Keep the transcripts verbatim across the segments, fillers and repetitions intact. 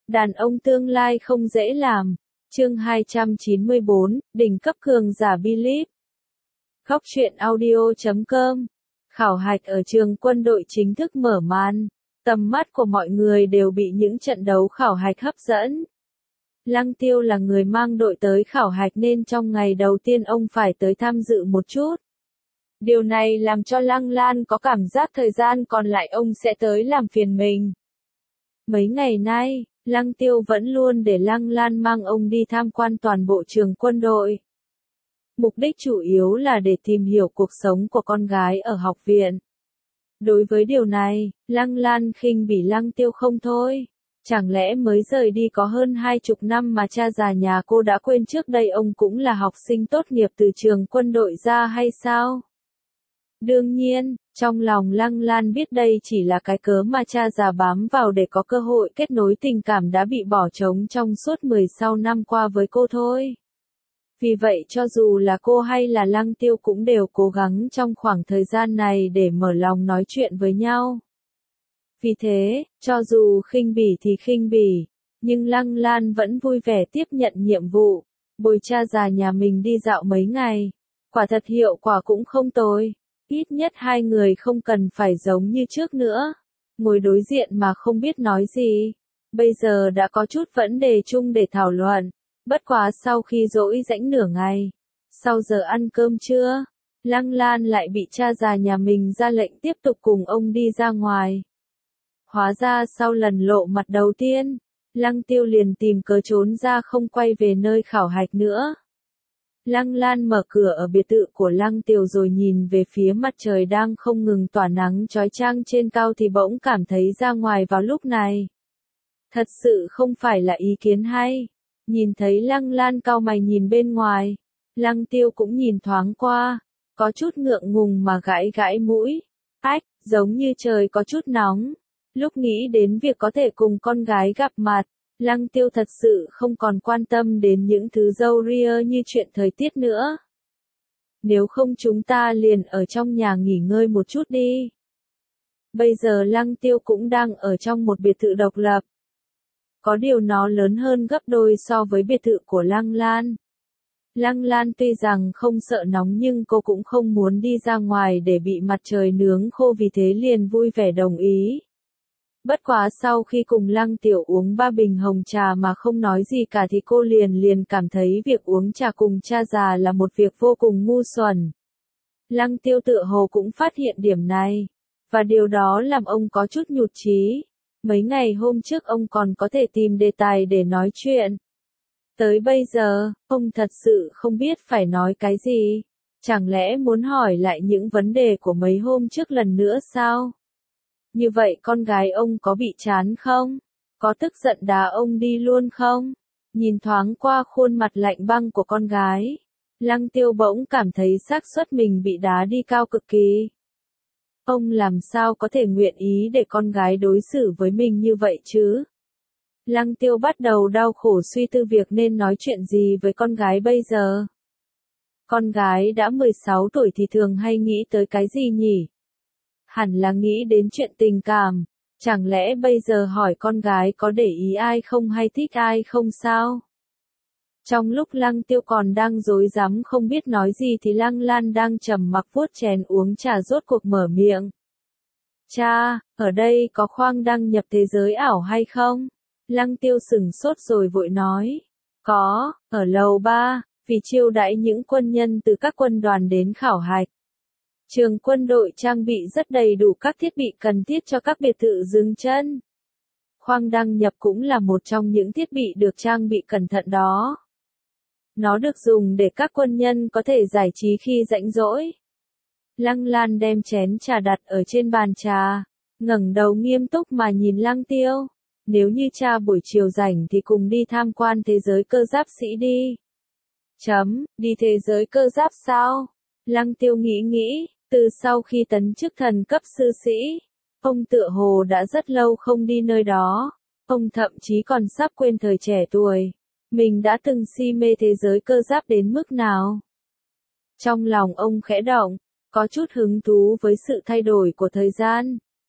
Đàn ông tương lai không dễ làm. Chương hai trăm chín mươi bốn, đỉnh cấp cường giả Believe. Góc truyện audio chấm com. Khảo hạch ở trường quân đội chính thức mở màn. Tầm mắt của mọi người đều bị những trận đấu khảo hạch hấp dẫn. Lăng Tiêu là người mang đội tới khảo hạch nên trong ngày đầu tiên ông phải tới tham dự một chút. Điều này làm cho Lăng Lan có cảm giác thời gian còn lại ông sẽ tới làm phiền mình. Mấy ngày nay, Lăng Tiêu vẫn luôn để Lăng Lan mang ông đi tham quan toàn bộ trường quân đội. Mục đích chủ yếu là để tìm hiểu cuộc sống của con gái ở học viện. Đối với điều này, Lăng Lan khinh bỉ Lăng Tiêu không thôi. Chẳng lẽ mới rời đi có hơn hai chục năm mà cha già nhà cô đã quên trước đây ông cũng là học sinh tốt nghiệp từ trường quân đội ra hay sao? Đương nhiên, trong lòng Lăng Lan biết đây chỉ là cái cớ mà cha già bám vào để có cơ hội kết nối tình cảm đã bị bỏ trống trong suốt mười sáu năm qua với cô thôi. Vì vậy cho dù là cô hay là Lăng Tiêu cũng đều cố gắng trong khoảng thời gian này để mở lòng nói chuyện với nhau. Vì thế, cho dù khinh bỉ thì khinh bỉ, nhưng Lăng Lan vẫn vui vẻ tiếp nhận nhiệm vụ, bồi cha già nhà mình đi dạo mấy ngày. Quả thật hiệu quả cũng không tồi. Ít nhất hai người không cần phải giống như trước nữa. Ngồi đối diện mà không biết nói gì. Bây giờ đã có chút vấn đề chung để thảo luận. Bất quá sau khi dỗi rãnh nửa ngày. Sau giờ ăn cơm trưa, Lăng Lan lại bị cha già nhà mình ra lệnh tiếp tục cùng ông đi ra ngoài. Hóa ra sau lần lộ mặt đầu tiên, Lăng Tiêu liền tìm cớ trốn ra không quay về nơi khảo hạch nữa. Lăng Lan mở cửa ở biệt thự của Lăng Tiêu rồi nhìn về phía mặt trời đang không ngừng tỏa nắng chói chang trên cao thì bỗng cảm thấy ra ngoài vào lúc này. Thật sự không phải là ý kiến hay. Nhìn thấy Lăng Lan cau mày nhìn bên ngoài, Lăng Tiêu cũng nhìn thoáng qua, có chút ngượng ngùng mà gãi gãi mũi. Ách, giống như trời có chút nóng. Lúc nghĩ đến việc có thể cùng con gái gặp mặt, Lăng Tiêu thật sự không còn quan tâm đến những thứ râu ria như chuyện thời tiết nữa. Nếu không chúng ta liền ở trong nhà nghỉ ngơi một chút đi. Bây giờ Lăng Tiêu cũng đang ở trong một biệt thự độc lập. Có điều nó lớn hơn gấp đôi so với biệt thự của Lăng Lan. Lăng Lan tuy rằng không sợ nóng nhưng cô cũng không muốn đi ra ngoài để bị mặt trời nướng khô, vì thế liền vui vẻ đồng ý. Bất quá sau khi cùng Lăng Tiểu uống ba bình hồng trà mà không nói gì cả thì cô liền liền cảm thấy việc uống trà cùng cha già là một việc vô cùng ngu xuẩn. Lăng Tiêu tựa hồ cũng phát hiện điểm này, và điều đó làm ông có chút nhụt chí. Mấy ngày hôm trước ông còn có thể tìm đề tài để nói chuyện. Tới bây giờ, ông thật sự không biết phải nói cái gì. Chẳng lẽ muốn hỏi lại những vấn đề của mấy hôm trước lần nữa sao? Như vậy con gái ông có bị chán không? Có tức giận đá ông đi luôn không? Nhìn thoáng qua khuôn mặt lạnh băng của con gái, Lăng Tiêu bỗng cảm thấy xác suất mình bị đá đi cao cực kỳ. Ông làm sao có thể nguyện ý để con gái đối xử với mình như vậy chứ? Lăng Tiêu bắt đầu đau khổ suy tư việc nên nói chuyện gì với con gái bây giờ. Con gái đã mười sáu tuổi thì thường hay nghĩ tới cái gì nhỉ? Hẳn là nghĩ đến chuyện tình cảm. Chẳng lẽ bây giờ hỏi con gái có để ý ai không hay thích ai không sao? Trong lúc Lăng Tiêu còn đang rối rắm không biết nói gì thì Lăng Lan đang trầm mặc vuốt chén uống trà rốt cuộc mở miệng. Cha, ở đây có khoang đăng nhập thế giới ảo hay không? Lăng Tiêu sửng sốt rồi vội nói. Có, ở lầu ba, vì chiêu đãi những quân nhân từ các quân đoàn đến khảo hạch. Trường quân đội trang bị rất đầy đủ các thiết bị cần thiết cho các biệt thự dừng chân. Khoang đăng nhập cũng là một trong những thiết bị được trang bị cẩn thận đó. Nó được dùng để các quân nhân có thể giải trí khi rảnh rỗi. Lăng Lan đem chén trà đặt ở trên bàn trà, ngẩng đầu nghiêm túc mà nhìn Lăng Tiêu. Nếu như cha buổi chiều rảnh thì cùng đi tham quan thế giới cơ giáp sĩ đi. Chấm, đi thế giới cơ giáp sao? Lăng Tiêu nghĩ nghĩ, từ sau khi tấn chức thần cấp sư sĩ, ông tựa hồ đã rất lâu không đi nơi đó. Ông thậm chí còn sắp quên thời trẻ tuổi. Mình đã từng si mê thế giới cơ giáp đến mức nào? Trong lòng ông khẽ động, có chút hứng thú với sự thay đổi của thời gian.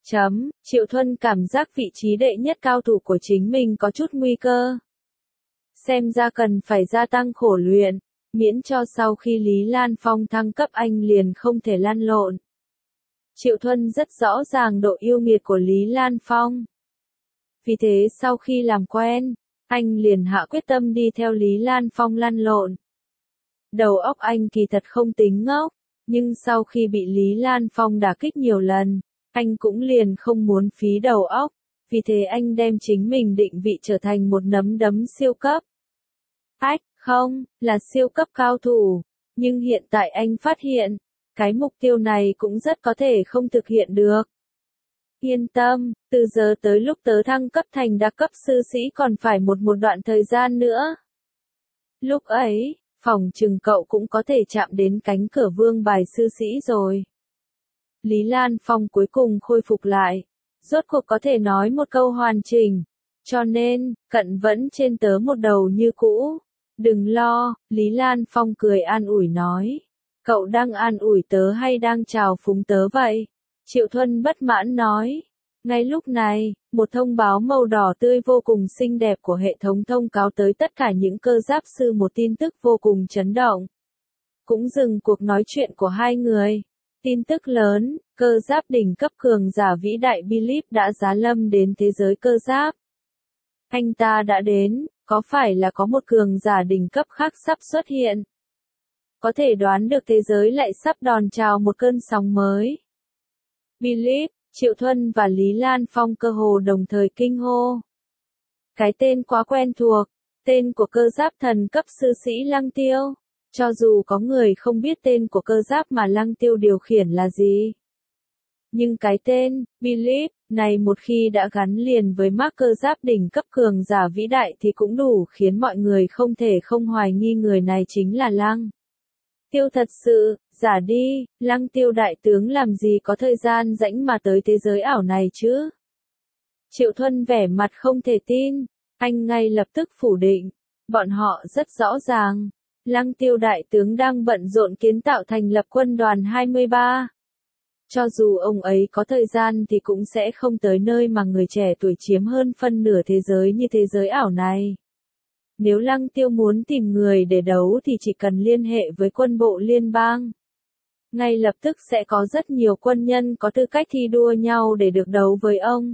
Chấm, Triệu Thuân cảm giác vị trí đệ nhất cao thủ của chính mình có chút nguy cơ. Xem ra cần phải gia tăng khổ luyện, miễn cho sau khi Lý Lan Phong thăng cấp anh liền không thể lăn lộn. Triệu Thuân rất rõ ràng độ yêu nghiệt của Lý Lan Phong. Vì thế sau khi làm quen, anh liền hạ quyết tâm đi theo Lý Lan Phong lăn lộn. Đầu óc anh kỳ thật không tính ngốc, nhưng sau khi bị Lý Lan Phong đả kích nhiều lần, anh cũng liền không muốn phí đầu óc, vì thế anh đem chính mình định vị trở thành một nắm đấm siêu cấp. Ách, không, là siêu cấp cao thủ, nhưng hiện tại anh phát hiện, cái mục tiêu này cũng rất có thể không thực hiện được. Yên tâm, từ giờ tới lúc tớ thăng cấp thành đa cấp sư sĩ còn phải một một đoạn thời gian nữa. Lúc ấy, phỏng chừng cậu cũng có thể chạm đến cánh cửa vương bài sư sĩ rồi. Lý Lan Phong cuối cùng khôi phục lại, rốt cuộc có thể nói một câu hoàn chỉnh, cho nên, cận vẫn trên tớ một đầu như cũ. Đừng lo, Lý Lan Phong cười an ủi nói. Cậu đang an ủi tớ hay đang chào phúng tớ vậy? Triệu Thuân bất mãn nói. Ngay lúc này, một thông báo màu đỏ tươi vô cùng xinh đẹp của hệ thống thông cáo tới tất cả những cơ giáp sư một tin tức vô cùng chấn động. Cũng dừng cuộc nói chuyện của hai người. Tin tức lớn, cơ giáp đỉnh cấp cường giả vĩ đại Believe đã giá lâm đến thế giới cơ giáp. Anh ta đã đến, có phải là có một cường giả đỉnh cấp khác sắp xuất hiện? Có thể đoán được thế giới lại sắp đón chào một cơn sóng mới. Believe, Triệu Thuân và Lý Lan Phong cơ hồ đồng thời kinh hô. Cái tên quá quen thuộc, tên của cơ giáp thần cấp sư sĩ Lăng Tiêu. Cho dù có người không biết tên của cơ giáp mà Lăng Tiêu điều khiển là gì. Nhưng cái tên, Believe, này một khi đã gắn liền với mác cơ giáp đỉnh cấp cường giả vĩ đại thì cũng đủ khiến mọi người không thể không hoài nghi người này chính là Lăng Tiêu thật sự. Giả đi, Lăng Tiêu đại tướng làm gì có thời gian rảnh mà tới thế giới ảo này chứ? Triệu Thuân vẻ mặt không thể tin, anh ngay lập tức phủ định. Bọn họ rất rõ ràng, Lăng Tiêu đại tướng đang bận rộn kiến tạo thành lập quân đoàn hai mươi ba. Cho dù ông ấy có thời gian thì cũng sẽ không tới nơi mà người trẻ tuổi chiếm hơn phân nửa thế giới như thế giới ảo này. Nếu Lăng Tiêu muốn tìm người để đấu thì chỉ cần liên hệ với quân bộ liên bang. Ngay lập tức sẽ có rất nhiều quân nhân có tư cách thi đua nhau để được đấu với ông.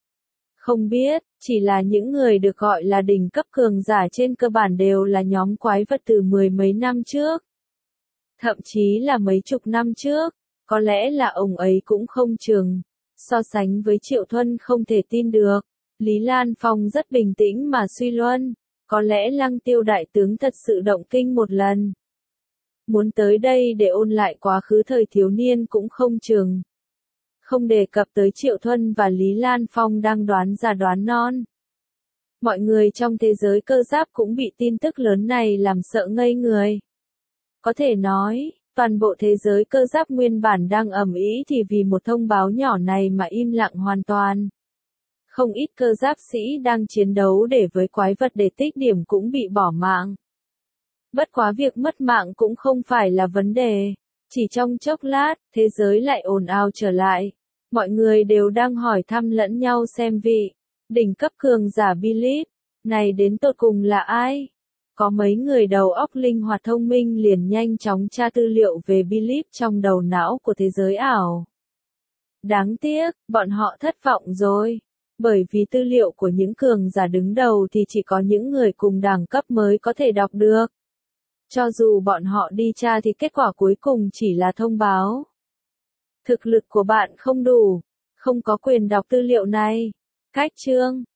Không biết, chỉ là những người được gọi là đỉnh cấp cường giả trên cơ bản đều là nhóm quái vật từ mười mấy năm trước. Thậm chí là mấy chục năm trước, có lẽ là ông ấy cũng không chừng. So sánh với Triệu Thuân không thể tin được, Lý Lan Phong rất bình tĩnh mà suy luận, có lẽ Lăng Tiêu đại tướng thật sự động kinh một lần. Muốn tới đây để ôn lại quá khứ thời thiếu niên cũng không chừng. Không đề cập tới Triệu Thuân và Lý Lan Phong đang đoán già đoán non. Mọi người trong thế giới cơ giáp cũng bị tin tức lớn này làm sợ ngây người. Có thể nói, toàn bộ thế giới cơ giáp nguyên bản đang ầm ĩ thì vì một thông báo nhỏ này mà im lặng hoàn toàn. Không ít cơ giáp sĩ đang chiến đấu để với quái vật để tích điểm cũng bị bỏ mạng. Bất quá việc mất mạng cũng không phải là vấn đề. Chỉ trong chốc lát, thế giới lại ồn ào trở lại. Mọi người đều đang hỏi thăm lẫn nhau xem vị đỉnh cấp cường giả Believe này đến tột cùng là ai. Có mấy người đầu óc linh hoạt thông minh liền nhanh chóng tra tư liệu về Believe trong đầu não của thế giới ảo. Đáng tiếc, bọn họ thất vọng rồi. Bởi vì tư liệu của những cường giả đứng đầu thì chỉ có những người cùng đẳng cấp mới có thể đọc được. Cho dù bọn họ đi tra thì kết quả cuối cùng chỉ là thông báo. Thực lực của bạn không đủ, không có quyền đọc tư liệu này. Cách chương